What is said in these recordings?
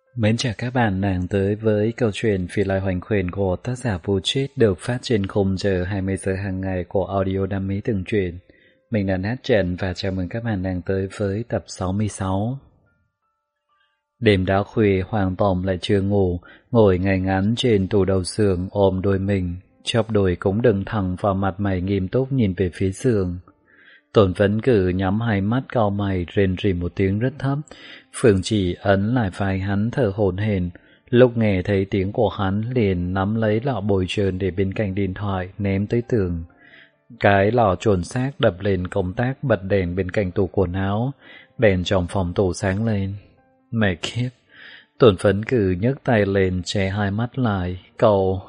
Mến chào các bạn đang tới với câu chuyện Phi Lai Hoành Khuyển của tác giả Vũ Trít được phát trên khung giờ 20 giờ hàng ngày của Audio Đam Mỹ Từng Truyện. Mình là Nát Trần và chào mừng các bạn đang tới với tập 66. Đêm đã khuya, Hoàng Tổng lại chưa ngủ, ngồi ngay ngắn trên tủ đầu giường ôm đôi mình, chóp đùi cũng đứng thẳng vào mặt mày nghiêm túc nhìn về phía giường. Tôn Vấn Cử nhắm hai mắt cau mày rên rỉ một tiếng rất thấp. Phương Chỉ ấn lại vai hắn thở hổn hển. Lúc nghe thấy tiếng của hắn liền nắm lấy lọ bồi trơn để bên cạnh điện thoại ném tới tường. Cái lọ trồn xác đập lên công tắc bật đèn bên cạnh tủ quần áo. Đèn trong phòng tủ sáng lên. Mẹ kiếp! Tôn Vấn Cử nhấc tay lên che hai mắt lại. Cậu...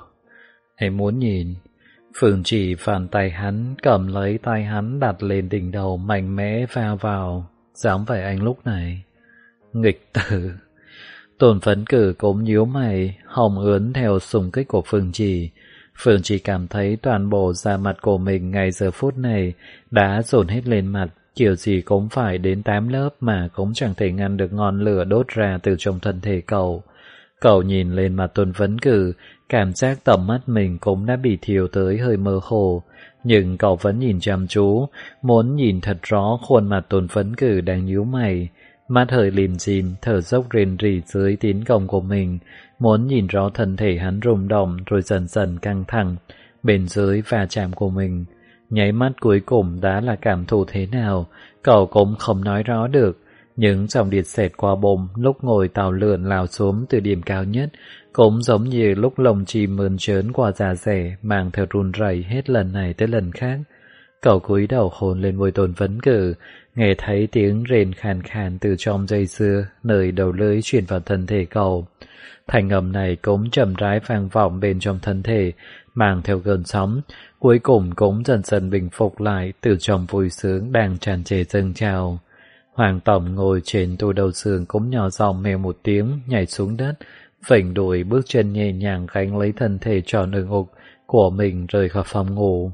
Em muốn nhìn... Phương Chỉ phản tay hắn, cầm lấy tay hắn đặt lên đỉnh đầu mạnh mẽ va vào. Dám vậy anh lúc này. Nghịch tử. Tôn Vấn Cử cũng nhíu mày, hồng ướn theo xung kích của Phương Chỉ. Phương Chỉ cảm thấy toàn bộ da mặt của mình ngay giờ phút này đã dồn hết lên mặt, kiểu gì cũng phải đến 8 lớp mà cũng chẳng thể ngăn được ngọn lửa đốt ra từ trong thân thể cậu. Cậu nhìn lên mặt Tôn Vấn Cử, cảm giác tầm mắt mình cũng đã bị thiêu tới hơi mơ hồ, nhưng cậu vẫn nhìn chăm chú, muốn nhìn thật rõ khuôn mặt Tôn Vấn Cử đang nhíu mày, mắt hơi lim dim, thở dốc rên rỉ dưới tín công của mình, muốn nhìn rõ thân thể hắn rung động rồi dần dần căng thẳng, bên dưới va chạm của mình. Nháy mắt cuối cùng đã là cảm thụ thế nào, cậu cũng không nói rõ được. Những dòng điện xẹt qua bụng lúc ngồi tàu lượn lao xuống từ điểm cao nhất, cũng giống như lúc lồng chim mơn trớn qua da rẻ mang theo run rẩy hết lần này tới lần khác. Cậu cúi đầu hôn lên môi Tôn Vấn Cử, nghe thấy tiếng rên khàn khàn từ trong dây dưa nơi đầu lưỡi truyền vào thân thể cậu. Thành âm này cũng chậm rãi vang vọng bên trong thân thể, mang theo cơn sóng, cuối cùng cũng dần dần bình phục lại từ trong vui sướng đang tràn trề dâng trào. Hoàng Tổng ngồi trên tủ đầu giường cũng nhỏ giọng mèo một tiếng nhảy xuống đất, phẩy đùi bước chân nhẹ nhàng gánh lấy thân thể tròn ưng ục của mình rời khỏi phòng ngủ.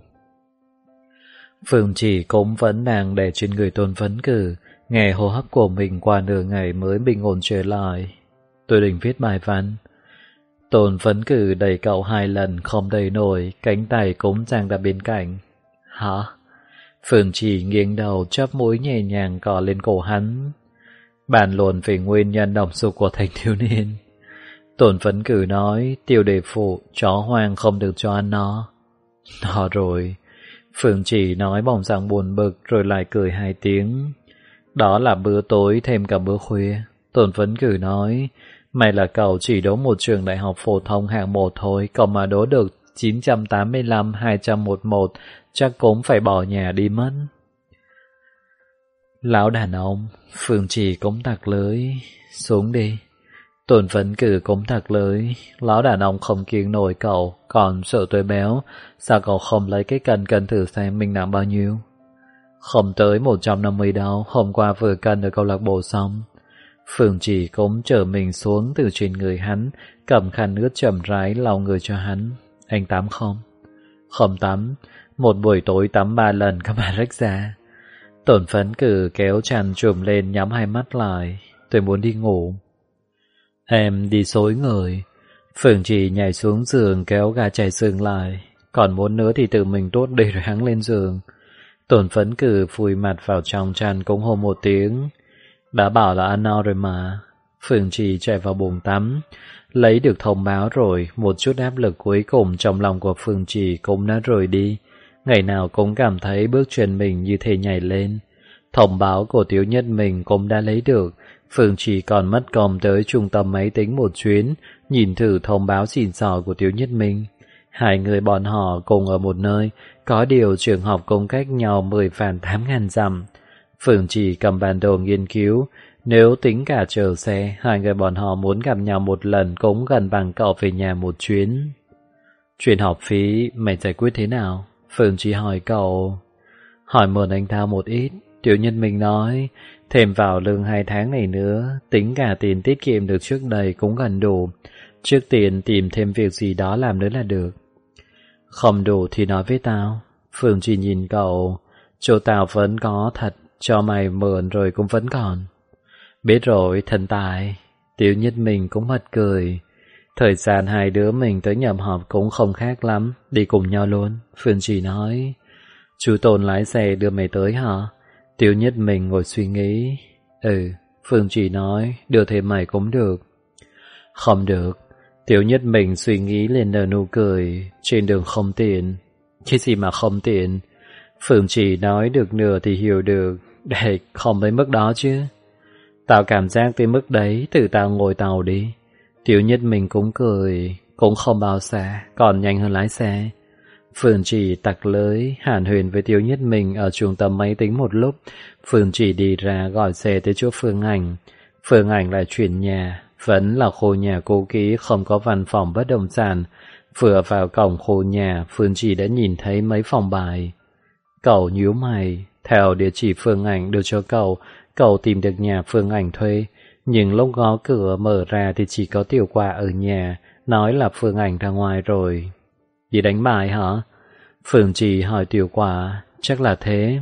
Phương Chỉ cũng vẫn đang đè trên người Tôn Vấn Cử, nghe hô hấp của mình qua nửa ngày mới bình ổn trở lại. Tôi định viết bài văn. Tôn Vấn Cử đẩy cậu 2 lần không đẩy nổi, cánh tay cũng giang ra bên cạnh. Hả? Phương Chỉ nghiêng đầu chắp mũi nhẹ nhàng cọ lên cổ hắn. Bàn luận về nguyên nhân động dục của thanh thiếu niên. Tôn Vấn Cử nói, Tiêu đề phụ, chó hoang không được cho ăn nó. Nó rồi. Phương Chỉ nói bỗng dàng buồn bực rồi lại cười 2 tiếng. Đó là bữa tối thêm cả bữa khuya. Tôn Vấn Cử nói, mày là cậu chỉ đỗ một trường đại học phổ thông hạng 1 thôi, cậu mà đỗ được 985-211 chắc cũng phải bỏ nhà đi mất. Lão đàn ông. Phương Chỉ cũng tặc lưới. Xuống đi. Tôn Vấn Cử cũng tặc lưới. Lão đàn ông không kiêng nổi cậu, còn sợ tôi béo, sao cậu không lấy cái cân thử xem mình nặng bao nhiêu? Không tới 150 đâu, hôm qua vừa cân ở câu lạc bộ xong. Phương Chỉ cũng chở mình xuống từ trên người hắn, cầm khăn nước chậm rãi lau người cho hắn. Anh tắm không? Không tắm. Một buổi tối tắm 3 lần các bạn rách ra. Tôn Vấn Cử kéo chăn trùm lên nhắm hai mắt lại. Tôi muốn đi ngủ. Em đi xối người. Phương Chỉ nhảy xuống giường kéo gà chảy xương lại. Còn muốn nữa thì tự mình tốt đi rồi hắn lên giường. Tôn Vấn Cử vùi mặt vào trong chăn cũng hô một tiếng. Đã bảo là ăn no rồi mà. Phương Chỉ chạy vào bồn tắm. Lấy được thông báo rồi, một chút áp lực cuối cùng trong lòng của Phương Chỉ cũng đã rời đi. Ngày nào cũng cảm thấy bước chân mình như thể nhảy lên. Thông báo của Tiếu Nhất mình cũng đã lấy được. Phương Chỉ còn mất công tới trung tâm máy tính một chuyến, nhìn thử thông báo xịn sò của Tiếu Nhất Minh. 2 người bọn họ cùng ở một nơi, có điều trường học cũng cách nhau 10 vạn 8.000 dặm. Phương Chỉ cầm bản đồ nghiên cứu, nếu tính cả chờ xe, 2 người bọn họ muốn gặp nhau một lần cũng gần bằng cậu về nhà một chuyến. Chuyện học phí mày giải quyết thế nào? Phương Chỉ hỏi cậu. Hỏi mượn anh ta một ít. Tiểu Nhân Minh nói, thêm vào lương 2 tháng này nữa, tính cả tiền tiết kiệm được trước đây cũng gần đủ. Trước tiên tìm thêm việc gì đó làm nữa là được. Không đủ thì nói với tao. Phương Chỉ nhìn cậu. Chỗ tao vẫn có thật, cho mày mượn rồi cũng vẫn còn. Biết rồi, thần tài. Tiểu Nhất mình cũng bật cười. Thời gian hai đứa mình tới nhập họp cũng không khác lắm, đi cùng nhau luôn. Phương Trì nói. Chú Tôn lái xe đưa mày tới hả? Tiểu Nhất mình ngồi suy nghĩ. Phương Trì nói, đưa thêm mày cũng được. Không được. Tiểu Nhất mình suy nghĩ lên nở nụ cười. Trên đường không tiện. Cái gì mà không tiện? Phương Trì nói được nửa thì hiểu được. Để không tới mức đó chứ. Tao cảm giác tới mức đấy, tự tao ngồi tàu đi. Tiểu Nhất mình cũng cười. Cũng không bao xa, còn nhanh hơn lái xe. Phương Trì tặc lưới, hàn huyền với Tiểu Nhất mình ở trung tâm máy tính một lúc. Phương Trì đi ra gọi xe tới chỗ Phương Ảnh. Phương Ảnh lại chuyển nhà, vẫn là khu nhà cũ kỹ không có văn phòng bất động sản. Vừa vào cổng khu nhà, Phương Trì đã nhìn thấy mấy phòng bài. Cậu nhíu mày, theo địa chỉ Phương Ảnh đưa cho cậu tìm được nhà Phương Ảnh thuê. Nhưng lúc gõ cửa mở ra thì chỉ có Tiểu Quả ở nhà, nói là Phương Ảnh ra ngoài rồi. Đi đánh bài hả? Phương Trì hỏi Tiểu Quả. Chắc là thế.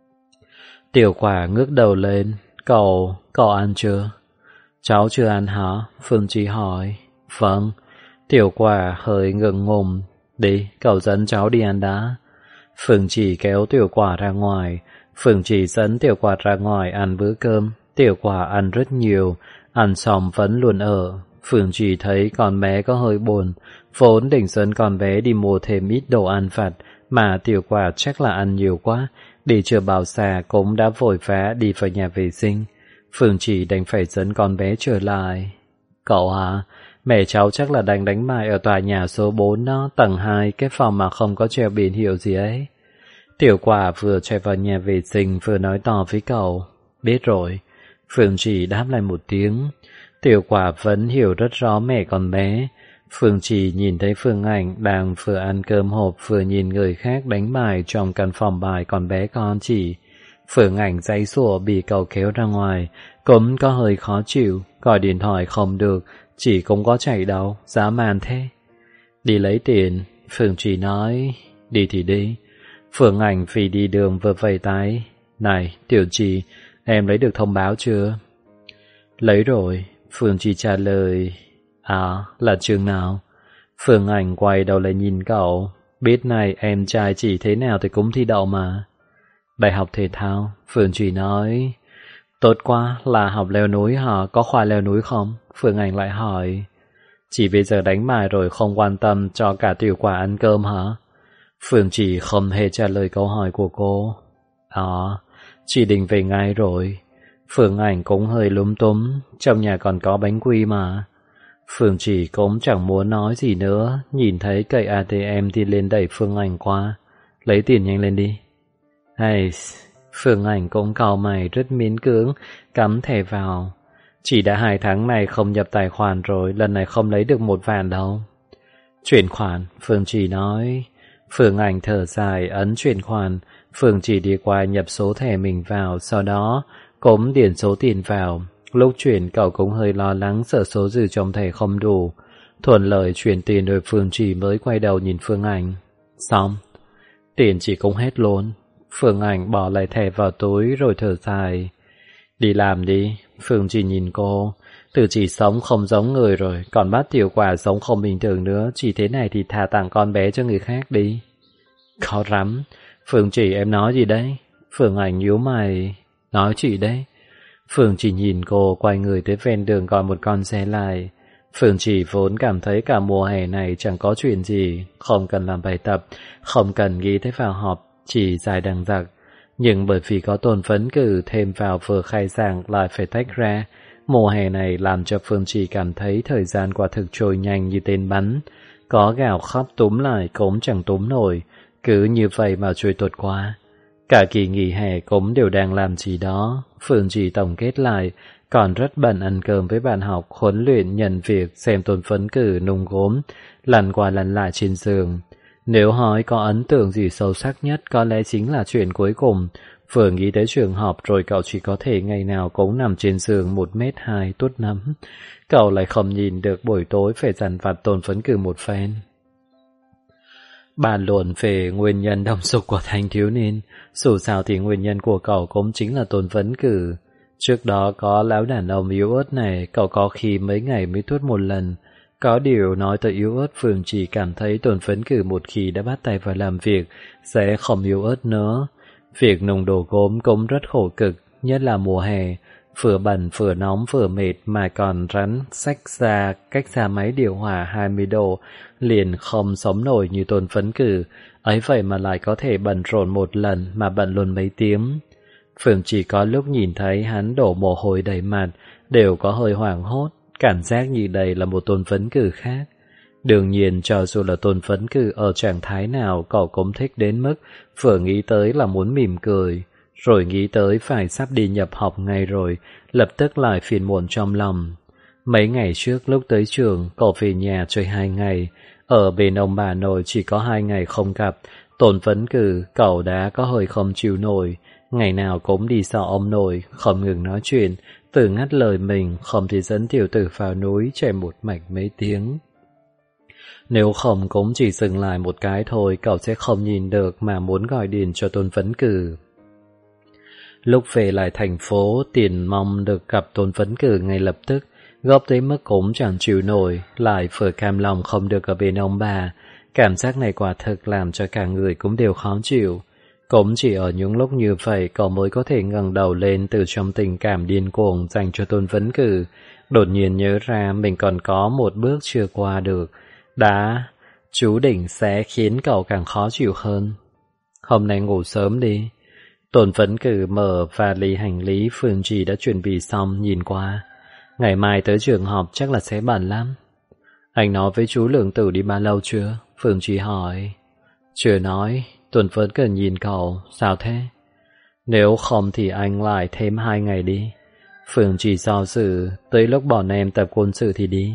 Tiểu Quả ngước đầu lên. Cậu ăn chưa? Cháu chưa ăn hả? Phương Trì hỏi. Vâng. Tiểu Quả hơi ngượng ngùng. Đi, cậu dẫn cháu đi ăn đã. Phương Trì kéo Tiểu Quả ra ngoài. Phương Trì dẫn Tiểu Quả ra ngoài ăn bữa cơm. Tiểu Quả ăn rất nhiều, ăn xong vẫn luôn ở. Phương Trì thấy con bé có hơi buồn, vốn định dẫn con bé đi mua thêm ít đồ ăn vặt, mà Tiểu Quả chắc là ăn nhiều quá, đi chưa bao xa cũng đã vội vã đi vào nhà vệ sinh. Phương Trì đành phải dẫn con bé trở lại. Cậu hả? Mẹ cháu chắc là đang đánh bài ở tòa nhà số 4 đó, tầng 2, cái phòng mà không có treo biển hiệu gì ấy. Tiểu Quả vừa chạy vào nhà vệ sinh vừa nói to với cậu. Biết rồi. Phương Trì đáp lại một tiếng. Tiểu Quả vẫn hiểu rất rõ mẹ con bé. Phương Trì nhìn thấy Phương Ảnh đang vừa ăn cơm hộp vừa nhìn người khác đánh bài trong căn phòng bài con bé con chỉ. Phương Ảnh giãy giụa bị cậu kéo ra ngoài, cũng có hơi khó chịu, gọi điện thoại không được, chỉ cũng có chạy đâu, dã man thế. Đi lấy tiền, Phương Trì nói. Đi thì đi. Phương Ảnh vì đi đường vừa vẫy tay. Này, Tiểu Trì, em lấy được thông báo chưa? Lấy rồi, Phương Trì trả lời. À, là trường nào? Phương Ảnh quay đầu lại nhìn cậu. Biết này em trai chỉ thế nào thì cũng thi đậu mà. Đại học thể thao, Phương Trì nói. Tốt quá, là học leo núi hả? Có khoa leo núi không? Phương Ảnh lại hỏi. Chỉ bây giờ đánh bài rồi không quan tâm cho cả Tiểu Quả ăn cơm hả? Phương Trì không hề trả lời câu hỏi của cô. Chị định về ngay rồi. Phương Ảnh cũng hơi lúng túng, trong nhà còn có bánh quy mà. Phương Trì cũng chẳng muốn nói gì nữa, nhìn thấy cây ATM thì lên đẩy Phương Ảnh qua. Lấy tiền nhanh lên đi. Hay, Phương Ảnh cũng cau mày rất miễn cưỡng, cắm thẻ vào. Chỉ đã 2 tháng này không nhập tài khoản rồi, lần này không lấy được 1 vạn đâu. Chuyển khoản, Phương Trì nói. Phương Ảnh thở dài ấn chuyển khoản. Phương Trì đi qua nhập số thẻ mình vào, sau đó cũng điền số tiền vào. Lúc chuyển cậu cũng hơi lo lắng sợ số dư trong thẻ không đủ. Thuận lợi chuyển tiền rồi Phương Trì mới quay đầu nhìn Phương Ảnh. Xong. Tiền chỉ cũng hết luôn. Phương Ảnh bỏ lại thẻ vào túi rồi thở dài. Đi làm đi. Phương Trì nhìn cô. Từ chỉ sống không giống người rồi, còn bắt Tiểu Quả sống không bình thường nữa. Chỉ thế này thì thà tặng con bé cho người khác đi. Khó lắm. Phương Trì em nói gì đấy? Phương Ảnh nhíu mày. Nói chị đấy. Phương Trì nhìn cô quay người tới ven đường gọi một con xe lại. Phương Trì vốn cảm thấy cả mùa hè này chẳng có chuyện gì, không cần làm bài tập, không cần nghĩ tới vào họp, chỉ dài đằng giặc. Nhưng bởi vì có Tôn Phấn Cử thêm vào vừa khai giảng lại phải tách ra, mùa hè này làm cho Phương Trì cảm thấy thời gian quả thực trôi nhanh như tên bắn. Có gào khóc túm lại cũng chẳng túm nổi, cứ như vậy mà trôi tuột qua. Cả kỳ nghỉ hè cũng đều đang làm gì đó. Phương Trì tổng kết lại, còn rất bận ăn cơm với bạn học, huấn luyện, nhận việc, xem Tôn Phấn Cử nung gốm, lăn qua lăn lại trên giường. Nếu hỏi có ấn tượng gì sâu sắc nhất, có lẽ chính là chuyện cuối cùng. Vừa nghĩ tới trường học rồi cậu chỉ có thể ngày nào cũng nằm trên giường 1m2 tuốt nắm. Cậu lại không nhìn được buổi tối phải dằn vặt Tôn Phấn Cử một phen. Bàn luận về nguyên nhân đông dục của thanh thiếu niên, dù sao thì nguyên nhân của cậu cũng chính là Tôn Phấn Cử. Trước đó có lão đàn ông yếu ớt này, cậu có khi mấy ngày mới tuốt một lần. Có điều nói tới yếu ớt, Phương chỉ cảm thấy Tôn Phấn Cử một khi đã bắt tay vào làm việc sẽ không yếu ớt nữa. Việc nung đồ gốm cũng rất khổ cực, nhất là mùa hè, vừa bẩn vừa nóng vừa mệt mà còn rắn xách ra cách xa máy điều hòa 20 độ, liền không sống nổi như Tôn Phấn Cử, ấy vậy mà lại có thể bận rộn một lần mà bận luôn mấy tiếng. Phương chỉ có lúc nhìn thấy hắn đổ mồ hôi đầy mặt, đều có hơi hoảng hốt, cảm giác như đây là một Tôn Phấn Cử khác. Đương nhiên cho dù là Tôn Phấn Cử ở trạng thái nào cậu cũng thích đến mức vừa nghĩ tới là muốn mỉm cười, rồi nghĩ tới phải sắp đi nhập học ngay rồi, lập tức lại phiền muộn trong lòng. Mấy ngày trước lúc tới trường, cậu về nhà chơi 2 ngày, ở bên ông bà nội chỉ có 2 ngày không gặp, Tôn Phấn Cử cậu đã có hơi không chịu nổi, ngày nào cũng đi sau ông nội, không ngừng nói chuyện, tự ngắt lời mình không thì dẫn tiểu tử vào núi chạy một mạch mấy tiếng. Nếu không cũng chỉ dừng lại một cái thôi, cậu sẽ không nhìn được mà muốn gọi điện cho Tôn Phấn Cử. Lúc về lại thành phố, Tiền mong được gặp Tôn Phấn Cử ngay lập tức, gấp tới mức cũng chẳng chịu nổi, lại vừa cam lòng không được ở bên ông bà. Cảm giác này quả thực làm cho cả người cũng đều khó chịu. Cũng chỉ ở những lúc như vậy cậu mới có thể ngẩng đầu lên từ trong tình cảm điên cuồng dành cho Tôn Phấn Cử. Đột nhiên nhớ ra mình còn có một bước chưa qua được. Chú định sẽ khiến cậu càng khó chịu hơn. Hôm nay ngủ sớm đi. Tôn Phấn Cử mở vali hành lý Phương Trì đã chuẩn bị xong nhìn qua. Ngày mai tới trường học chắc là sẽ bận lắm. Anh nói với chú Lượng Tử đi bao lâu chưa? Phương Trì hỏi. Chưa nói. Tôn Phấn Cử nhìn cậu. Sao thế? Nếu không thì anh lại thêm 2 ngày đi. Phương Trì do dự. Tới lúc bọn em tập quân sự thì đi.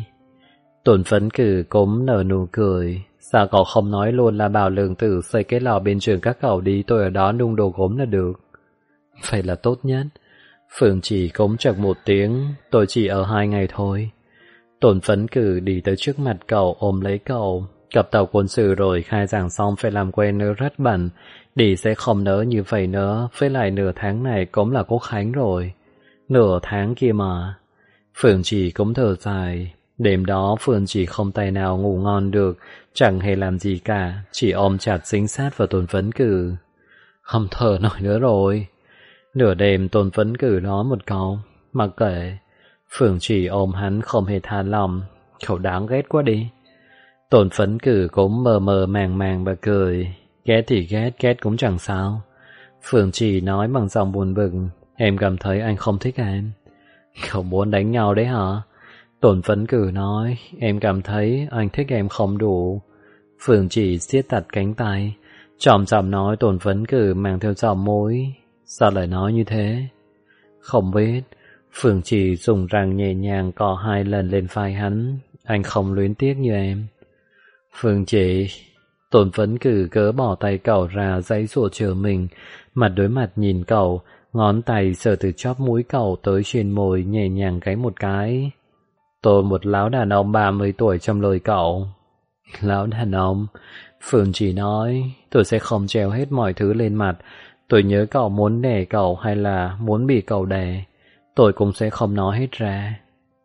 Tôn Phấn Cử cũng nở nụ cười. Sao cậu không nói luôn là bảo Lượng Tử xây cái lò bên trường các cậu đi, tôi ở đó nung đồ gốm là được. Vậy là tốt nhất. Phương chỉ cũng chật một tiếng. Tôi chỉ ở 2 ngày thôi. Tôn Phấn Cử đi tới trước mặt cậu ôm lấy cậu. Cập tàu quân sự rồi khai giảng xong phải làm quen nữa rất bận. Đi sẽ không nỡ như vậy nữa. Với lại nửa tháng này cũng là Quốc Khánh rồi. Nửa tháng kia mà. Phương chỉ cũng thở dài. Đêm đó Phương chỉ không tài nào ngủ ngon được, chẳng hề làm gì cả, chỉ ôm chặt dính sát vào Tôn Phấn Cử. Không thở nổi nữa rồi. Nửa đêm Tôn Phấn Cử nói một câu, mặc kệ. Phương chỉ ôm hắn không hề tha lòng, cậu đáng ghét quá đi. Tôn Phấn Cử cũng mờ mờ màng màng và cười, ghét thì ghét cũng chẳng sao. Phương chỉ nói bằng giọng buồn bực, em cảm thấy anh không thích em. Cậu muốn đánh nhau đấy hả? Tôn Phấn Cử nói, em cảm thấy anh thích em không đủ. Phương chỉ siết chặt cánh tay, tròm giọng nói Tôn Phấn Cử mang theo giọng mối. Sao lại nói như thế? Không biết. Phương chỉ dùng răng nhẹ nhàng cọ 2 lần lên vai hắn. Anh không luyến tiếc như em. Phương chỉ. Tôn Phấn Cử cớ bỏ tay cậu ra giãy giụa chờ mình, mặt đối mặt nhìn cậu, ngón tay sờ từ chóp mũi cậu tới trên môi nhẹ nhàng gáy một cái. Tôi một lão đàn ông 30 tuổi trong lời cậu. Lão đàn ông. Phương chỉ nói, tôi sẽ không treo hết mọi thứ lên mặt. Tôi nhớ cậu muốn đè cậu hay là muốn bị cậu đè, tôi cũng sẽ không nói hết ra.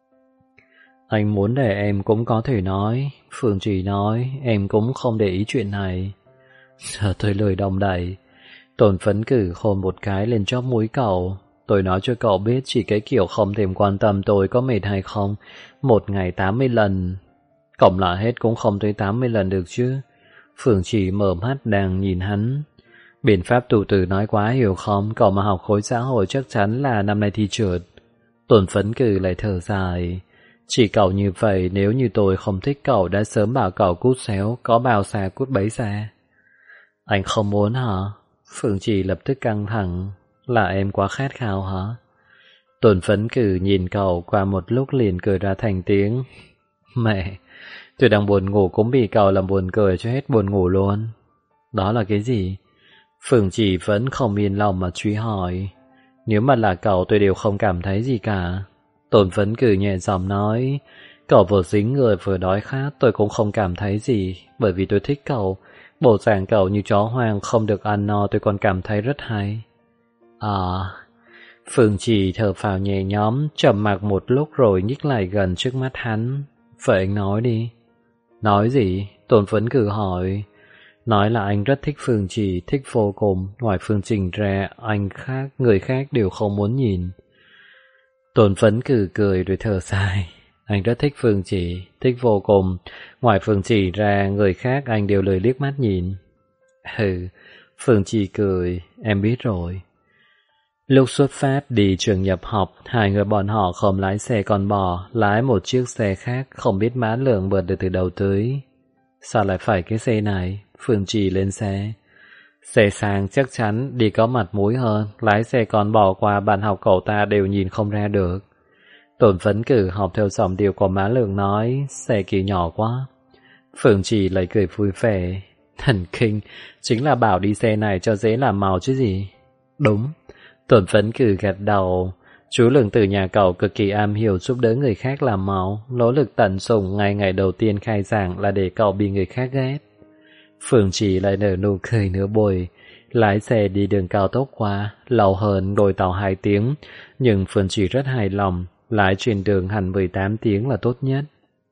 Anh muốn đè em cũng có thể nói. Phương chỉ nói, em cũng không để ý chuyện này. Giờ tôi lười đong đẩy. Tôn Phấn Cử hôn một cái lên chóp mũi cậu. Tôi nói cho cậu biết chỉ cái kiểu không thèm quan tâm tôi có mệt hay không. 1 ngày 80 lần. Cộng lại hết cũng không tới 80 lần được chứ. Phương chỉ mở mắt đang nhìn hắn. Biện pháp tù tử nói quá hiểu không? Cậu mà học khối xã hội chắc chắn là năm nay thi trượt. Tôn Phấn Cử lại thở dài. Chỉ cậu như vậy, nếu như tôi không thích cậu đã sớm bảo cậu cút xéo, có bao xa cút bấy xa. Anh không muốn hả? Phương chỉ lập tức căng thẳng. Là em quá khát khao hả? Tôn Phấn Cử nhìn cậu qua một lúc liền cười ra thành tiếng. Mẹ, tôi đang buồn ngủ cũng bị cậu làm buồn cười cho hết buồn ngủ luôn. Đó là cái gì? Phương chỉ vẫn không yên lòng mà truy hỏi. Nếu mà là cậu tôi đều không cảm thấy gì cả. Tôn Phấn Cử nhẹ giọng nói. Cậu vừa dính người vừa đói khát tôi cũng không cảm thấy gì, bởi vì tôi thích cậu. Bộ dạng cậu như chó hoang không được ăn no tôi còn cảm thấy rất hay. À, Phương Trì thở phào nhẹ nhõm, trầm mặc một lúc rồi nhích lại gần trước mắt hắn. Vậy anh nói đi. Nói gì? Tôn Phấn Cử hỏi. Nói là anh rất thích Phương Trì, thích vô cùng. Ngoài Phương Trình ra, người khác đều không muốn nhìn. Tôn Phấn Cử cười rồi thở dài. Anh rất thích Phương Trì, thích vô cùng. Ngoài Phương Trì ra, người khác anh đều lười liếc mắt nhìn. Ừ, Phương Trì cười, em biết rồi. Lúc xuất phát đi trường nhập học, hai người bọn họ không lái xe con bò, lái một chiếc xe khác không biết mã lượng vượt được từ đầu tới. Sao lại phải cái xe này? Phương Trì lên xe. Xe sang chắc chắn đi có mặt mũi hơn, lái xe con bò qua bạn học cậu ta đều nhìn không ra được. Tôn Phấn Cử học theo giọng điệu của Mã Lượng nói, xe kia nhỏ quá. Phương Trì lại cười vui vẻ. Thần kinh, chính là bảo đi xe này cho dễ làm màu chứ gì. Đúng. Tôn Phấn Cử gật đầu. Chú Lượng từ nhà cậu cực kỳ am hiểu giúp đỡ người khác làm màu, nỗ lực tận dụng ngay ngày đầu tiên khai giảng là để cậu bị người khác ghét. Phương Trì lại nở nụ cười nửa bồi. Lái xe đi đường cao tốc qua, lâu hơn ngồi tàu 2 tiếng, nhưng Phương Trì rất hài lòng, lái trên đường hẳn 18 tiếng là tốt nhất.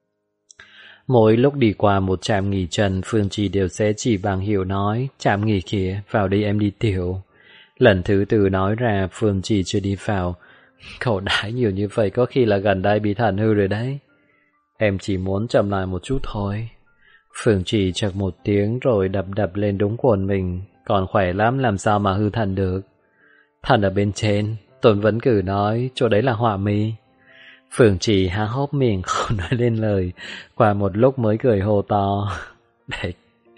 Mỗi lúc đi qua một trạm nghỉ chân, Phương Trì đều sẽ chỉ bằng hiệu nói, trạm nghỉ kia, vào đây em đi tiểu. Lần thứ tư nói ra, Phương Trì chưa đi vào. Cậu đãi nhiều như vậy có khi là gần đây bị thận hư rồi đấy. Em chỉ muốn chậm lại một chút thôi. Phương Trì chật một tiếng rồi đập lên đúng quần mình, còn khỏe lắm làm sao mà hư thận được. Thận ở bên trên, Tôn Vấn Cử nói, chỗ đấy là họa mi. Phương Trì há hốc miệng không nói lên lời, qua một lúc mới cười hô to. Đấy.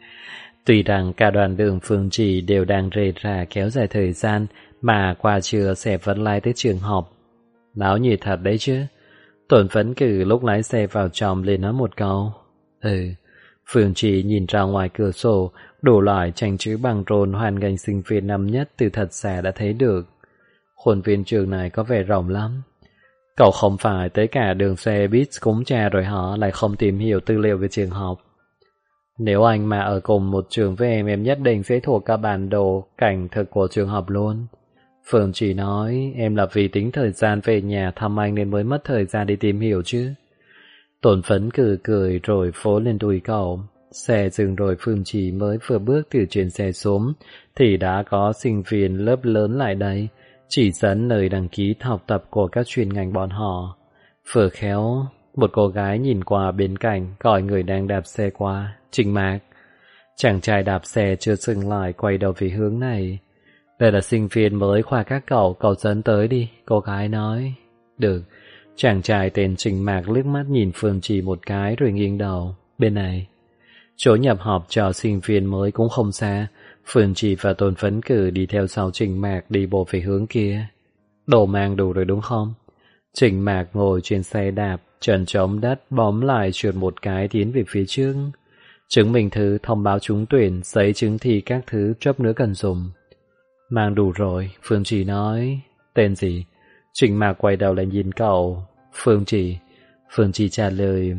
Tuy rằng cả đoạn đường Phương Trì đều đang rề rà kéo dài thời gian, mà qua trưa sẽ vẫn lái tới trường học. Náo nhiệt thật đấy chứ. Tôn Vấn Cử lúc lái xe vào trong lên nói một câu. Phương Trì nhìn ra ngoài cửa sổ, đủ loại tranh chữ bằng rôn hoan nghênh sinh viên năm nhất từ thật xa đã thấy được. Khuôn viên trường này có vẻ rộng lắm. Cậu không phải tới cả đường xe buýt cúng cha rồi họ lại không tìm hiểu tư liệu về trường học. Nếu anh mà ở cùng một trường với em nhất định sẽ thuộc cả bản đồ cảnh thực của trường học luôn. Phương Trì nói, em là vì tính thời gian về nhà thăm anh nên mới mất thời gian đi tìm hiểu chứ. Tôn Phấn cười rồi phố lên đùi cậu. Xe dừng rồi Phương Trì mới vừa bước từ trên xe xuống, thì đã có sinh viên lớp lớn lại đây, chỉ dẫn nơi đăng ký học tập của các chuyên ngành bọn họ. Vừa khéo, một cô gái nhìn qua bên cạnh, gọi người đang đạp xe qua, Trình Mạc. Chàng trai đạp xe chưa dừng lại quay đầu về hướng này. Đây là sinh viên mới khoa các cậu dẫn tới đi, cô gái nói. Được. Chàng trai tên Trình Mạc liếc mắt nhìn Phương Trì một cái rồi nghiêng đầu. Bên này. Chỗ nhập học cho sinh viên mới cũng không xa. Phương Trì và Tôn Phấn Cử đi theo sau Trình Mạc đi bộ về hướng kia. Đồ mang đủ rồi đúng không? Trình Mạc ngồi trên xe đạp, chân chống đất bóm lại trượt một cái tiến về phía trước. Chứng minh thư, thông báo trúng tuyển, giấy chứng thi các thứ chốc nữa cần dùng. Mang đủ rồi, Phương Trì nói. Tên gì? Trình Mạc quay đầu lại nhìn cậu. Phương Trì trả lời.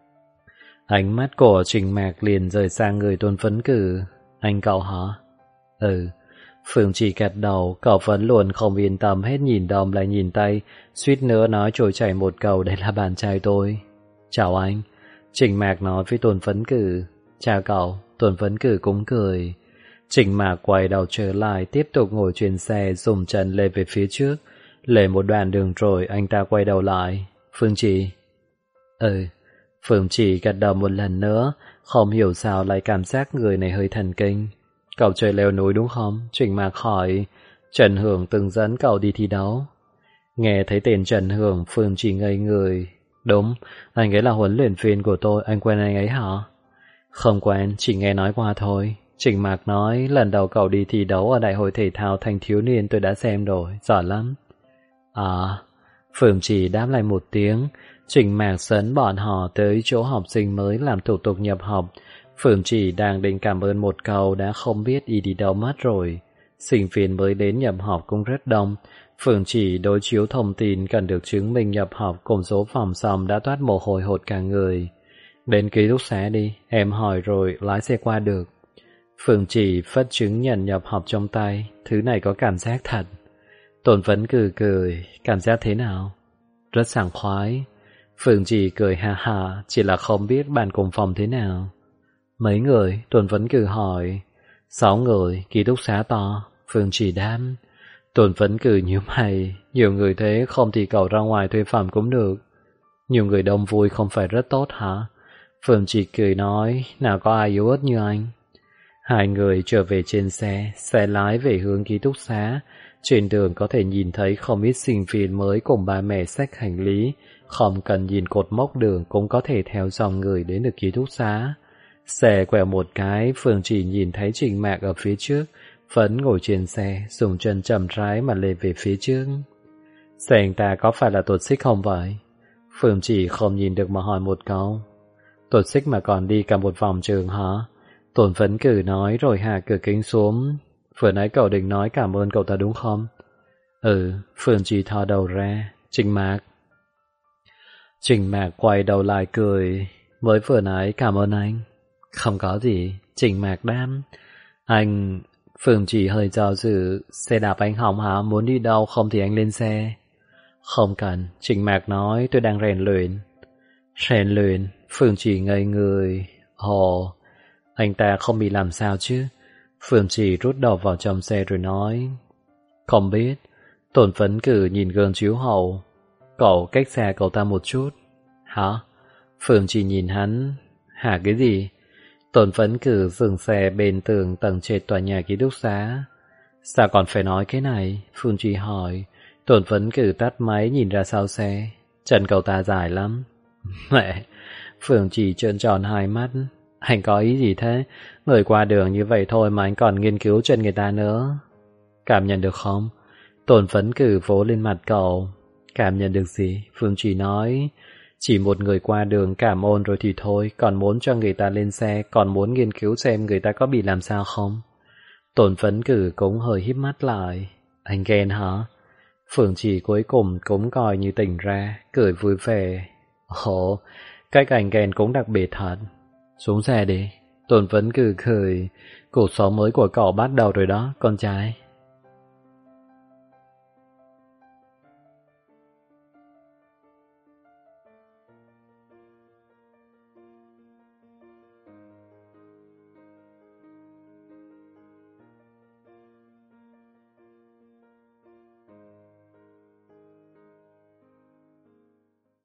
Ánh mắt của Trình Mạc liền rời sang người Tôn Phấn Cử. Anh cậu hả? Phương Trì gật đầu, cậu vẫn luôn không yên tâm hết nhìn đồng lại nhìn tay, suýt nữa nói trôi chảy một câu đây là bạn trai tôi. Chào anh. Trình Mạc nói với Tôn Phấn Cử. Chào cậu. Tôn Phấn Cử cũng cười. Trình Mạc quay đầu trở lại, tiếp tục ngồi trên xe, dùng chân lê về phía trước. Lê một đoạn đường rồi, anh ta quay đầu lại. Phương Trì. Phương Trì gật đầu một lần nữa, không hiểu sao lại cảm giác người này hơi thần kinh. Cậu chơi leo núi đúng không? Trình Mạc hỏi. Trần Hưởng từng dẫn cậu đi thi đấu. Nghe thấy tên Trần Hưởng, Phương Trì ngây người. Đúng, anh ấy là huấn luyện viên của tôi, anh quen anh ấy hả? Không quen, chỉ nghe nói qua thôi. Trình Mạc nói, lần đầu cậu đi thi đấu ở đại hội thể thao thanh thiếu niên tôi đã xem rồi, giỏi lắm. Phương Trì đáp lại một tiếng. Trình Mạc dẫn bọn họ tới chỗ học sinh mới làm thủ tục nhập học. Phương Trì đang định cảm ơn một câu đã không biết đi đâu mất rồi. Sinh viên mới đến nhập học cũng rất đông. Phương Trì đối chiếu thông tin cần được chứng minh nhập học cùng số phòng xong đã toát mồ hôi hột cả người. Đến ký túc xá đi, em hỏi rồi lái xe qua được. Phương Trì phất chứng nhận nhập học trong tay, thứ này có cảm giác thật. Tôn Phấn cười, cảm giác thế nào? Rất sảng khoái. Phương Trì cười ha ha, chỉ là không biết bạn cùng phòng thế nào. Mấy người? Tôn Phấn hỏi. 6 người, ký túc xá to. Phương Trì đáp. Tôn Phấn nhíu mày, nhiều người thế không thì cậu ra ngoài thuê phòng cũng được. Nhiều người đông vui không phải rất tốt hả? Phương Trì cười nói, nào có ai yếu ớt như anh. Hai người trở về trên xe lái về hướng ký túc xá. Trên đường có thể nhìn thấy không ít sinh viên mới cùng ba mẹ xách hành lý, không cần nhìn cột mốc đường cũng có thể theo dòng người đến được ký túc xá. Xe quẹo một cái, Phương chỉ nhìn thấy Trình Mạc ở phía trước, Phấn ngồi trên xe, dùng chân chậm rãi mà lê về phía trước. Xe anh ta có phải là tuột xích không vậy? Phương chỉ không nhìn được mà hỏi một câu. Tuột xích mà còn đi cả một vòng trường hả? Tôn Phấn nói rồi hạ cửa kính xuống. Vừa nãy cậu định nói cảm ơn cậu ta đúng không? Ừ, Phương chỉ thò đầu ra. Trình Mạc. Trình Mạc quay đầu lại cười. Mới vừa nãy cảm ơn anh. Không có gì, Trình Mạc đáp. Anh... Phương chỉ hơi do dự. Xe đạp anh hỏng hả? Muốn đi đâu không thì anh lên xe. Không cần, Trình Mạc nói, tôi đang rèn luyện. Rèn luyện? Phương chỉ ngây người. Ồ, anh ta không bị làm sao chứ? Phương chỉ rút đầu vào trong xe rồi nói. Không biết. Tôn Phấn nhìn gương chiếu hậu. Cậu cách xa cậu ta một chút. Hả? Phương chỉ nhìn hắn. Hả cái gì? Tôn Phấn dừng xe bên tường tầng trệt tòa nhà ký túc xá. Sao còn phải nói cái này? Phương chỉ hỏi. Tôn Phấn tắt máy nhìn ra sau xe. Chân cậu ta dài lắm. Mẹ! Phương chỉ trợn tròn hai mắt. Anh có ý gì thế? Người qua đường như vậy thôi mà anh còn nghiên cứu chân người ta nữa. Cảm nhận được không? Tôn Phấn vỗ lên mặt cậu. Cảm nhận được gì? Phương chỉ nói. Chỉ một người qua đường cảm ơn rồi thì thôi, còn muốn cho người ta lên xe, còn muốn nghiên cứu xem người ta có bị làm sao không. Tôn Phấn cũng hơi híp mắt lại. Anh ghen hả? Phương chỉ cuối cùng cũng coi như tỉnh ra, cười vui vẻ. Ồ, cách anh ghen cũng đặc biệt thật. Xuống xe đi. Tôn Phấn cười. Cuộc sống mới của cậu bắt đầu rồi đó, con trai.